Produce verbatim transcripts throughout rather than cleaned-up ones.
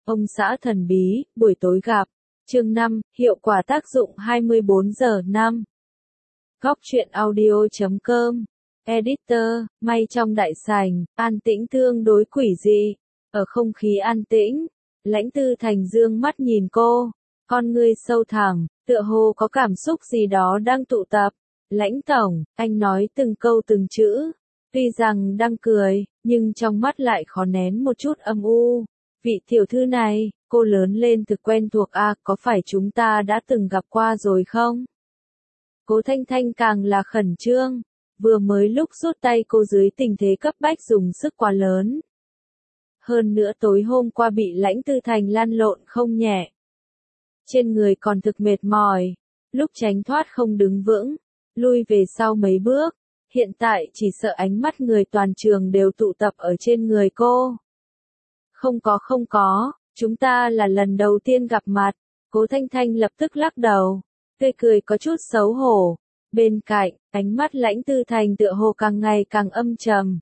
Ông xã thần bí, buổi tối gặp. Chương năm, hiệu quả tác dụng hai mươi bốn giờ năm. Góc truyện audio chấm com. Editor, may trong đại sảnh, an tĩnh tương đối quỷ dị. Ở không khí an tĩnh, Lãnh Tư Thành dương mắt nhìn cô, con ngươi sâu thẳm, tựa hồ có cảm xúc gì đó đang tụ tập. Lãnh tổng, anh nói từng câu từng chữ, tuy rằng đang cười, nhưng trong mắt lại khó nén một chút âm u. Vị tiểu thư này, cô lớn lên thực quen thuộc à, có phải chúng ta đã từng gặp qua rồi không? Cố Thanh Thanh càng là khẩn trương, vừa mới lúc rút tay cô dưới tình thế cấp bách dùng sức quá lớn. Hơn nữa tối hôm qua bị Lãnh Tư Thành lăn lộn không nhẹ. Trên người còn thực mệt mỏi, lúc tránh thoát không đứng vững, lui về sau mấy bước, hiện tại chỉ sợ ánh mắt người toàn trường đều tụ tập ở trên người cô. Không có không có, chúng ta là lần đầu tiên gặp mặt. Cố Thanh Thanh lập tức lắc đầu, tươi cười có chút xấu hổ. Bên cạnh, ánh mắt Lãnh Tư Thành tựa hồ càng ngày càng âm trầm.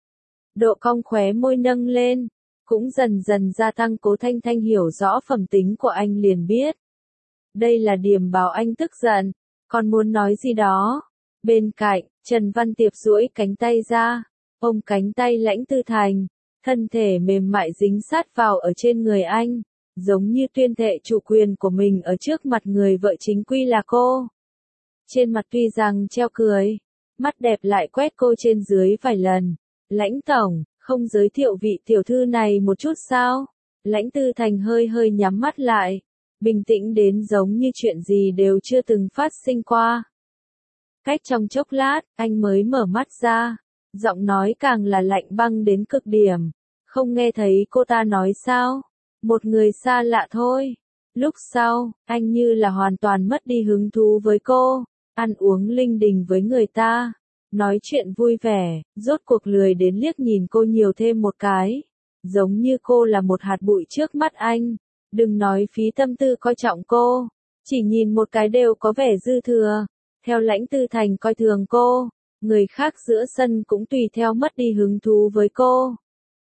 Độ cong khóe môi nâng lên, cũng dần dần gia tăng. Cố Thanh Thanh hiểu rõ phẩm tính của anh liền biết. Đây là điểm báo anh tức giận, còn muốn nói gì đó. Bên cạnh, Trần Văn Tiệp duỗi cánh tay ra, ôm cánh tay Lãnh Tư Thành. Thân thể mềm mại dính sát vào ở trên người anh, giống như tuyên thệ chủ quyền của mình ở trước mặt người vợ chính quy là cô. Trên mặt tuy rằng treo cười, mắt đẹp lại quét cô trên dưới vài lần. Lãnh tổng, không giới thiệu vị tiểu thư này một chút sao? Lãnh Tư Thành hơi hơi nhắm mắt lại, bình tĩnh đến giống như chuyện gì đều chưa từng phát sinh qua. Cách trong chốc lát, anh mới mở mắt ra. Giọng nói càng là lạnh băng đến cực điểm. Không nghe thấy cô ta nói sao? Một người xa lạ thôi. Lúc sau, anh như là hoàn toàn mất đi hứng thú với cô. Ăn uống linh đình với người ta. Nói chuyện vui vẻ, rốt cuộc lười đến liếc nhìn cô nhiều thêm một cái. Giống như cô là một hạt bụi trước mắt anh. Đừng nói phí tâm tư coi trọng cô. Chỉ nhìn một cái đều có vẻ dư thừa. Theo Lãnh Tư Thành coi thường cô. Người khác giữa sân cũng tùy theo mất đi hứng thú với cô.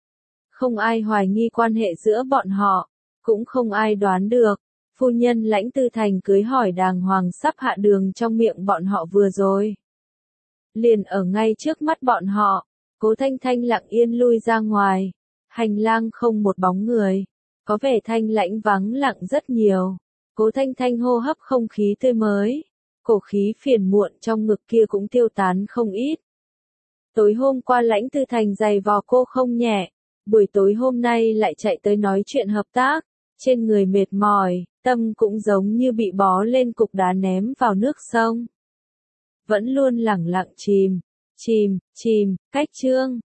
Không ai hoài nghi quan hệ giữa bọn họ, cũng không ai đoán được. Phu nhân Lãnh Tư Thành cưới hỏi đàng hoàng sắp hạ đường trong miệng bọn họ vừa rồi. Liền ở ngay trước mắt bọn họ, Cố Thanh Thanh lặng yên lui ra ngoài. Hành lang không một bóng người, có vẻ thanh lãnh vắng lặng rất nhiều. Cố Thanh Thanh hô hấp không khí tươi mới. Cổ khí phiền muộn trong ngực kia cũng tiêu tán không ít. Tối hôm qua Lãnh Tư Thành giày vò cô không nhẹ, buổi tối hôm nay lại chạy tới nói chuyện hợp tác, trên người mệt mỏi, tâm cũng giống như bị bó lên cục đá ném vào nước sông. Vẫn luôn lẳng lặng chìm, chìm, chìm, cách chương.